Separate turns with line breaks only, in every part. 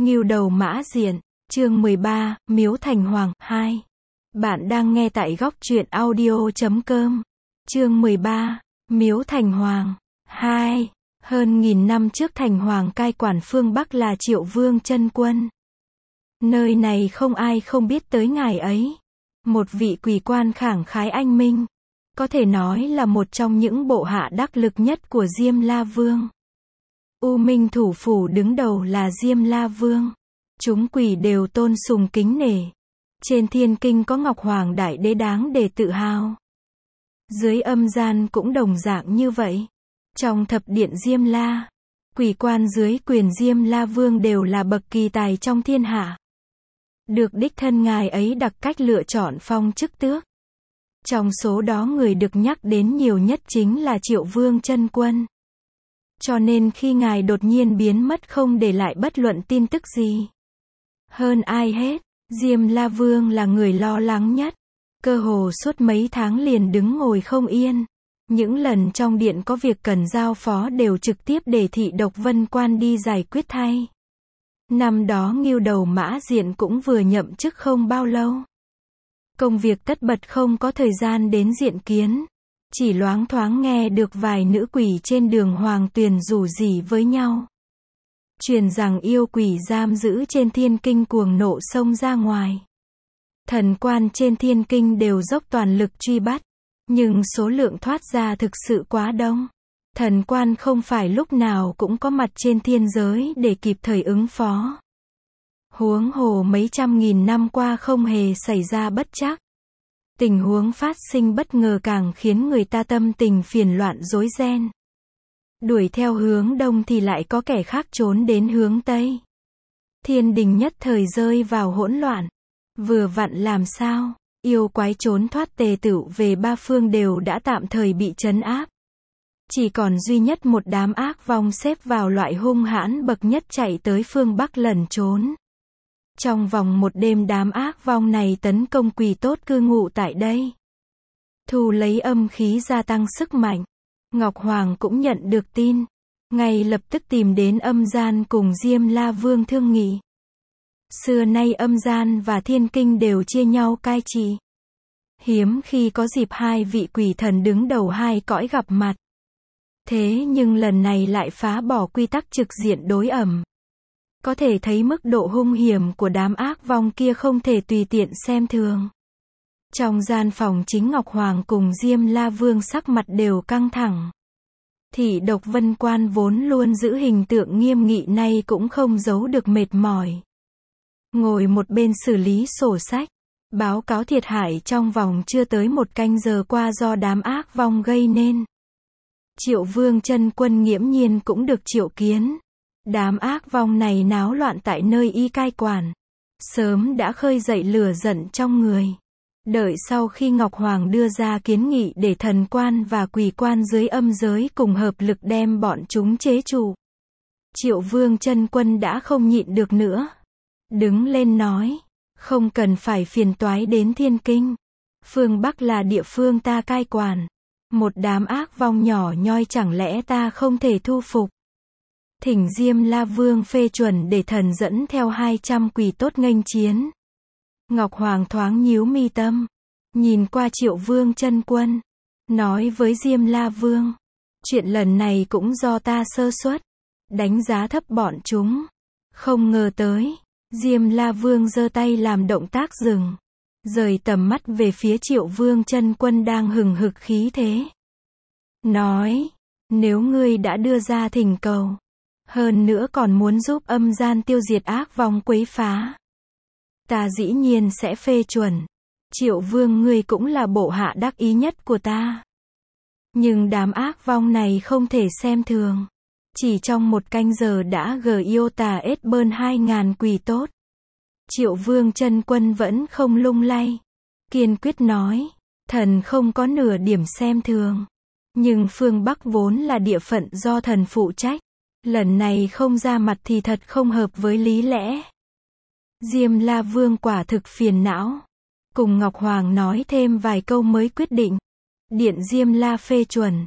Ngưu đầu mã diện, chương 13, Miếu Thành Hoàng, 2. Bạn đang nghe tại góc truyện audio.com. Chương 13, Miếu Thành Hoàng, 2. Hơn nghìn năm trước Thành Hoàng cai quản phương Bắc là Triệu Vương Chân Quân. Nơi này không ai không biết tới ngài ấy. Một vị quỷ quan khẳng khái anh minh. Có thể nói là một trong những bộ hạ đắc lực nhất của Diêm La Vương. U Minh thủ phủ đứng đầu là Diêm La Vương. Chúng quỷ đều tôn sùng kính nể. Trên thiên kinh có Ngọc Hoàng Đại Đế đáng để tự hào. Dưới âm gian cũng đồng dạng như vậy. Trong thập điện Diêm La, quỷ quan dưới quyền Diêm La Vương đều là bậc kỳ tài trong thiên hạ. Được đích thân ngài ấy đặc cách lựa chọn phong chức tước. Trong số đó người được nhắc đến nhiều nhất chính là Triệu Vương Chân Quân. Cho nên khi ngài đột nhiên biến mất không để lại bất luận tin tức gì. Hơn ai hết, Diêm La Vương là người lo lắng nhất. Cơ hồ suốt mấy tháng liền đứng ngồi không yên. Những lần trong điện có việc cần giao phó đều trực tiếp để Thị Độc Vân Quan đi giải quyết thay. Năm đó Ngưu đầu mã diện cũng vừa nhậm chức không bao lâu. Công việc tất bật không có thời gian đến diện kiến. Chỉ loáng thoáng nghe được vài nữ quỷ trên đường Hoàng Tuyền rủ rỉ với nhau. Truyền rằng yêu quỷ giam giữ trên thiên kinh cuồng nộ xông ra ngoài. Thần quan trên thiên kinh đều dốc toàn lực truy bắt. Nhưng số lượng thoát ra thực sự quá đông. Thần quan không phải lúc nào cũng có mặt trên thiên giới để kịp thời ứng phó. Huống hồ mấy trăm nghìn năm qua không hề xảy ra bất trắc. Tình huống phát sinh bất ngờ càng khiến người ta tâm tình phiền loạn rối ren. Đuổi theo hướng đông thì lại có kẻ khác trốn đến hướng tây. Thiên đình nhất thời rơi vào hỗn loạn. Vừa vặn làm sao, yêu quái trốn thoát tề tửu về ba phương đều đã tạm thời bị trấn áp. Chỉ còn duy nhất một đám ác vong xếp vào loại hung hãn bậc nhất chạy tới phương Bắc lẩn trốn. Trong vòng một đêm đám ác vong này tấn công quỷ tốt cư ngụ tại đây. Thu lấy âm khí gia tăng sức mạnh. Ngọc Hoàng cũng nhận được tin. Ngay lập tức tìm đến âm gian cùng Diêm La Vương thương nghị. Xưa nay âm gian và thiên kinh đều chia nhau cai trị. Hiếm khi có dịp hai vị quỷ thần đứng đầu hai cõi gặp mặt. Thế nhưng lần này lại phá bỏ quy tắc trực diện đối ẩm. Có thể thấy mức độ hung hiểm của đám ác vong kia không thể tùy tiện xem thường. Trong gian phòng chính Ngọc Hoàng cùng Diêm La Vương sắc mặt đều căng thẳng. Thị Độc Vân Quan vốn luôn giữ hình tượng nghiêm nghị nay cũng không giấu được mệt mỏi. Ngồi một bên xử lý sổ sách, báo cáo thiệt hại trong vòng chưa tới một canh giờ qua do đám ác vong gây nên. Triệu Vương Chân Quân nghiễm nhiên cũng được triệu kiến. Đám ác vong này náo loạn tại nơi y cai quản. Sớm đã khơi dậy lửa giận trong người. Đợi sau khi Ngọc Hoàng đưa ra kiến nghị để thần quan và quỷ quan dưới âm giới cùng hợp lực đem bọn chúng chế trụ. Triệu Vương Chân Quân đã không nhịn được nữa. Đứng lên nói, không cần phải phiền toái đến thiên kinh. Phương Bắc là địa phương ta cai quản. Một đám ác vong nhỏ nhoi chẳng lẽ ta không thể thu phục. Thỉnh Diêm La Vương phê chuẩn để thần dẫn theo 200 quỷ tốt nghênh chiến. Ngọc Hoàng thoáng nhíu mi tâm. Nhìn qua Triệu Vương Chân Quân. Nói với Diêm La Vương. Chuyện lần này cũng do ta sơ suất. Đánh giá thấp bọn chúng. Không ngờ tới. Diêm La Vương giơ tay làm động tác dừng. Rời tầm mắt về phía Triệu Vương Chân Quân đang hừng hực khí thế. Nói. Nếu ngươi đã đưa ra thỉnh cầu. Hơn nữa còn muốn giúp âm gian tiêu diệt ác vong quấy phá. Ta dĩ nhiên sẽ phê chuẩn. Triệu Vương ngươi cũng là bộ hạ đắc ý nhất của ta. Nhưng đám ác vong này không thể xem thường. Chỉ trong một canh giờ đã Iota bơn 2.000 quỷ tốt. Triệu Vương Chân Quân vẫn không lung lay. Kiên quyết nói. Thần không có nửa điểm xem thường. Nhưng phương Bắc vốn là địa phận do thần phụ trách. Lần này không ra mặt thì thật không hợp với lý lẽ. Diêm La Vương quả thực phiền não. Cùng Ngọc Hoàng nói thêm vài câu mới quyết định. Điện Diêm La phê chuẩn.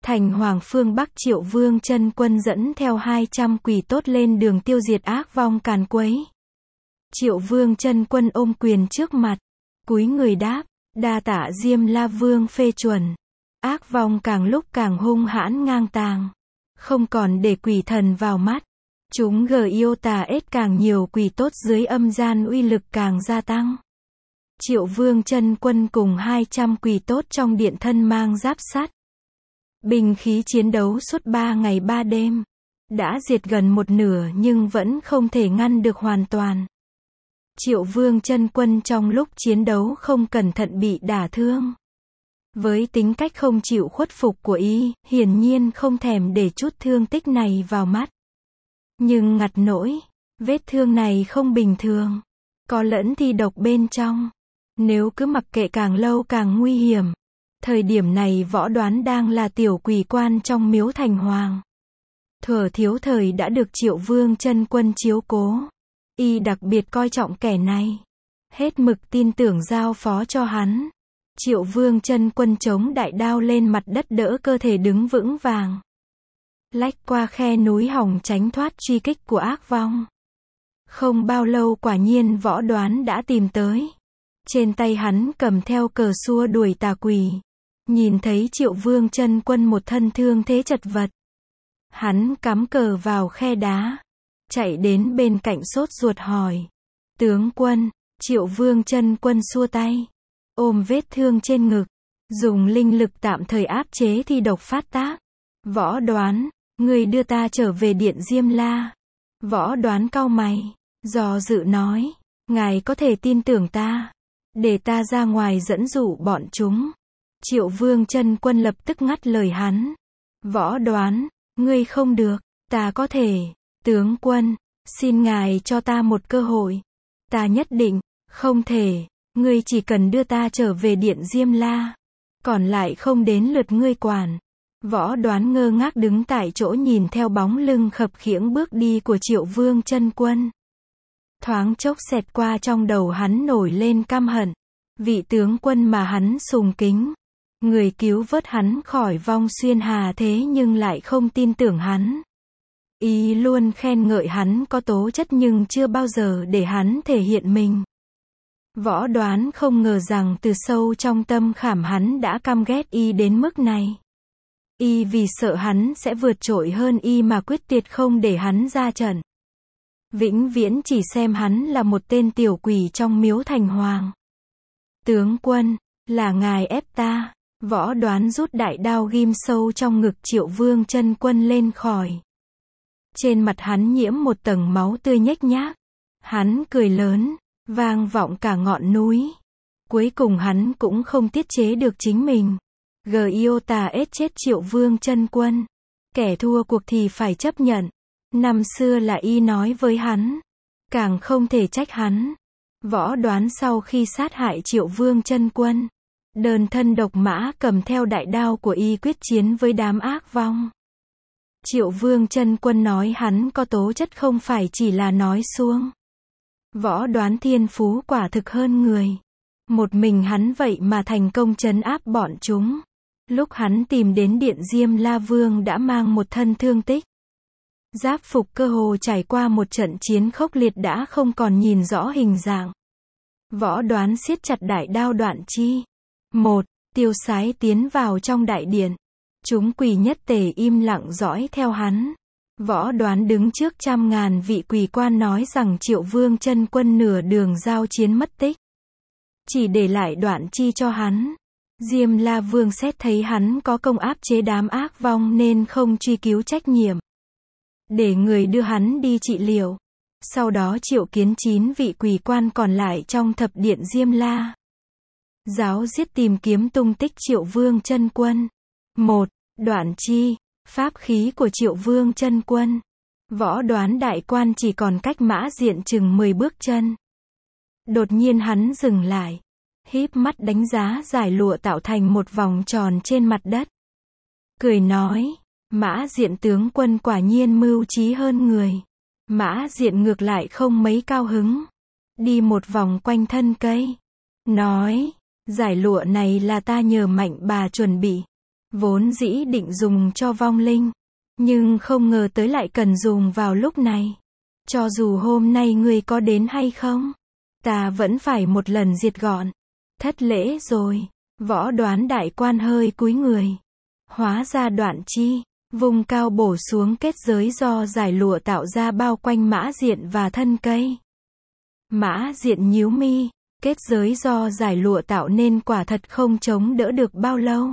Thành Hoàng phương Bắc Triệu Vương Chân Quân dẫn theo 200 quỷ tốt lên đường tiêu diệt ác vong càn quấy. Triệu Vương Chân Quân ôm quyền trước mặt, cúi người đáp, đa tạ Diêm La Vương phê chuẩn. Ác vong càng lúc càng hung hãn ngang tàng, không còn để quỷ thần vào mắt. Chúng yêu tà ết càng nhiều, quỷ tốt dưới âm gian uy lực càng gia tăng. Triệu Vương Chân Quân cùng 200 quỷ tốt trong điện thân mang giáp sắt, binh khí chiến đấu suốt 3 ngày 3 đêm. Đã diệt gần một nửa nhưng vẫn không thể ngăn được hoàn toàn. Triệu Vương Chân Quân trong lúc chiến đấu không cẩn thận bị đả thương. Với tính cách không chịu khuất phục của y, hiển nhiên không thèm để chút thương tích này vào mắt. Nhưng ngặt nỗi, vết thương này không bình thường, có lẫn thi độc bên trong. Nếu cứ mặc kệ càng lâu càng nguy hiểm. Thời điểm này Võ Đoán đang là tiểu quỷ quan trong miếu Thành Hoàng. Thuở thiếu thời đã được Triệu Vương Chân Quân chiếu cố. Y đặc biệt coi trọng kẻ này, hết mực tin tưởng giao phó cho hắn. Triệu Vương Chân Quân chống đại đao lên mặt đất đỡ cơ thể đứng vững vàng, lách qua khe núi hòng tránh thoát truy kích của ác vong. Không bao lâu quả nhiên Võ Đoán đã tìm tới. Trên tay hắn cầm theo cờ xua đuổi tà quỷ. Nhìn thấy Triệu Vương Chân Quân một thân thương thế chật vật, hắn cắm cờ vào khe đá, chạy đến bên cạnh sốt ruột hỏi, tướng quân. Triệu Vương Chân Quân xua tay, ôm vết thương trên ngực, dùng linh lực tạm thời áp chế thi độc phát tác. Võ Đoán, ngươi đưa ta trở về điện Diêm La. Võ Đoán cau mày, do dự nói, ngài có thể tin tưởng ta, để ta ra ngoài dẫn dụ bọn chúng. Triệu Vương Chân Quân lập tức ngắt lời hắn. Võ Đoán, ngươi không được, ta có thể. Tướng quân, xin ngài cho ta một cơ hội. Ta nhất định, không thể. Ngươi chỉ cần đưa ta trở về điện Diêm La, còn lại không đến lượt ngươi quản. Võ Đoán ngơ ngác đứng tại chỗ nhìn theo bóng lưng khập khiễng bước đi của Triệu Vương Chân Quân. Thoáng chốc xẹt qua trong đầu hắn nổi lên căm hận. Vị tướng quân mà hắn sùng kính, người cứu vớt hắn khỏi vong xuyên hà thế nhưng lại không tin tưởng hắn. Y luôn khen ngợi hắn có tố chất nhưng chưa bao giờ để hắn thể hiện mình. Võ Đoán không ngờ rằng từ sâu trong tâm khảm hắn đã căm ghét y đến mức này. Y vì sợ hắn sẽ vượt trội hơn y mà quyết tuyệt không để hắn ra trận. Vĩnh viễn chỉ xem hắn là một tên tiểu quỷ trong miếu Thành Hoàng. Tướng quân, là ngài ép ta. Võ Đoán rút đại đao ghim sâu trong ngực Triệu Vương Chân Quân lên khỏi. Trên mặt hắn nhiễm một tầng máu tươi nhếch nhác. Hắn cười lớn, vang vọng cả ngọn núi. Cuối cùng hắn cũng không tiết chế được chính mình. Yêu tà ết chết Triệu Vương Chân Quân. Kẻ thua cuộc thì phải chấp nhận. Năm xưa là y nói với hắn, càng không thể trách hắn. Võ Đoán sau khi sát hại Triệu Vương Chân Quân, đơn thân độc mã cầm theo đại đao của y quyết chiến với đám ác vong. Triệu Vương Chân Quân nói hắn có tố chất không phải chỉ là nói suông. Võ Đoán thiên phú quả thực hơn người. Một mình hắn vậy mà thành công trấn áp bọn chúng. Lúc hắn tìm đến điện Diêm La Vương đã mang một thân thương tích. Giáp phục cơ hồ trải qua một trận chiến khốc liệt đã không còn nhìn rõ hình dạng. Võ Đoán siết chặt đại đao Đoạn Chi. Tiêu sái tiến vào trong đại điện. Chúng quỷ nhất tề im lặng dõi theo hắn. Võ Đoán đứng trước trăm ngàn vị quỷ quan nói rằng Triệu Vương Chân Quân nửa đường giao chiến mất tích, chỉ để lại Đoạn Chi cho hắn. Diêm La Vương xét thấy hắn có công áp chế đám ác vong nên không truy cứu trách nhiệm, để người đưa hắn đi trị liệu. Sau đó triệu kiến 9 vị quỷ quan còn lại trong thập điện Diêm La. Giáo giết tìm kiếm tung tích Triệu Vương Chân Quân. Đoạn Chi, pháp khí của Triệu Vương Chân Quân. Võ Đoán đại quan chỉ còn cách Mã Diện chừng 10 bước chân. Đột nhiên hắn dừng lại, híp mắt đánh giá dải lụa tạo thành một vòng tròn trên mặt đất. Cười nói, Mã Diện tướng quân quả nhiên mưu trí hơn người. Mã Diện ngược lại không mấy cao hứng, đi một vòng quanh thân cây, nói, dải lụa này là ta nhờ Mạnh bà chuẩn bị. Vốn dĩ định dùng cho vong linh, nhưng không ngờ tới lại cần dùng vào lúc này. Cho dù hôm nay ngươi có đến hay không, ta vẫn phải một lần diệt gọn. Thất lễ rồi. Võ Đoán đại quan hơi cúi người. Hóa ra Đoạn Chi, vùng cao bổ xuống kết giới do giải lụa tạo ra bao quanh Mã Diện và thân cây. Mã Diện nhíu mi, kết giới do giải lụa tạo nên quả thật không chống đỡ được bao lâu.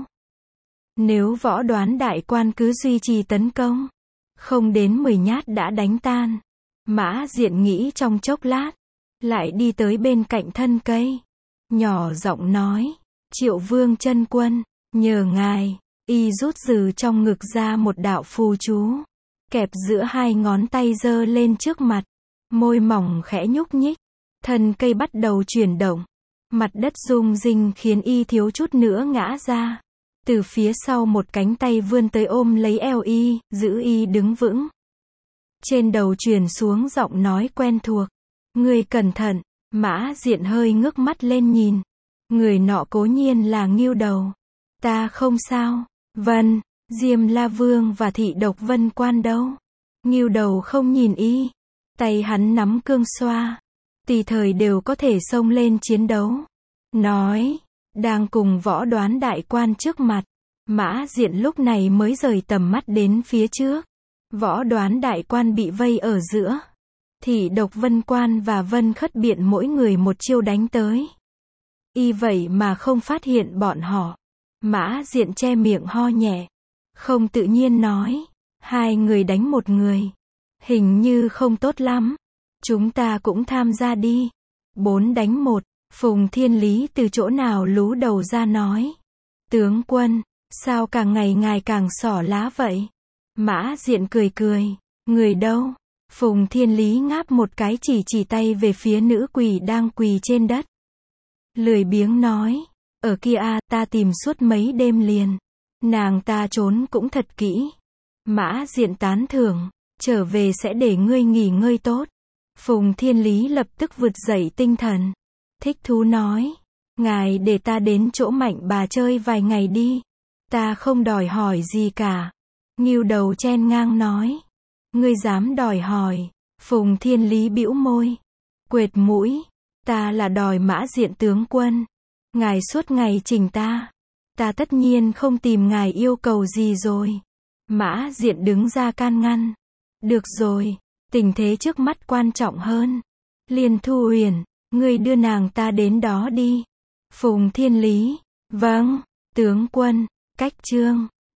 Nếu Võ Đoán đại quan cứ duy trì tấn công, không đến 10 nhát đã đánh tan. Mã Diện nghĩ trong chốc lát, lại đi tới bên cạnh thân cây, nhỏ giọng nói, Triệu Vương chân quân, nhờ ngài. Y rút từ trong ngực ra một đạo phù chú, kẹp giữa hai ngón tay giơ lên trước mặt, môi mỏng khẽ nhúc nhích, thân cây bắt đầu chuyển động, mặt đất rung rinh khiến y thiếu chút nữa ngã ra. Từ phía sau một cánh tay vươn tới ôm lấy eo y, giữ y đứng vững. Trên đầu truyền xuống giọng nói quen thuộc, ngươi cẩn thận. Mã Diện hơi ngước mắt lên nhìn, người nọ cố nhiên là Ngưu Đầu. Ta không sao. Vân, Diêm La Vương và Thị Độc Vân Quan đâu? Ngưu Đầu không nhìn y, tay hắn nắm cương xoa, tùy thời đều có thể xông lên chiến đấu. Nói, đang cùng Võ Đoán đại quan trước mặt. Mã Diện lúc này mới rời tầm mắt đến phía trước. Võ Đoán đại quan bị vây ở giữa. Thị Độc Vân Quan và Vân Khất Biện mỗi người một chiêu đánh tới. Y vậy mà không phát hiện bọn họ. Mã Diện che miệng ho nhẹ, không tự nhiên nói, hai người đánh một người, hình như không tốt lắm. Chúng ta cũng tham gia đi. 4 đánh 1, Phùng Thiên Lý từ chỗ nào lú đầu ra nói, tướng quân, sao càng ngày ngài càng xỏ lá vậy? Mã Diện cười cười, người đâu? Phùng Thiên Lý ngáp một cái chỉ tay về phía nữ quỷ đang quỳ trên đất. Lười biếng nói, ở kia a, ta tìm suốt mấy đêm liền. Nàng ta trốn cũng thật kỹ. Mã Diện tán thưởng, trở về sẽ để ngươi nghỉ ngơi tốt. Phùng Thiên Lý lập tức vực dậy tinh thần. Thích thú nói, ngài để ta đến chỗ Mạnh bà chơi vài ngày đi. Ta không đòi hỏi gì cả. Ngưu Đầu chen ngang nói, ngươi dám đòi hỏi? Phùng Thiên Lý bĩu môi, quệt mũi, ta là đòi Mã Diện tướng quân. Ngài suốt ngày chỉnh ta tất nhiên không tìm ngài yêu cầu gì rồi. Mã Diện đứng ra can ngăn. Được rồi, tình thế trước mắt quan trọng hơn. Liên Thu Huyền, ngươi đưa nàng ta đến đó đi. Phùng Thiên Lý, vâng, tướng quân. Cách chương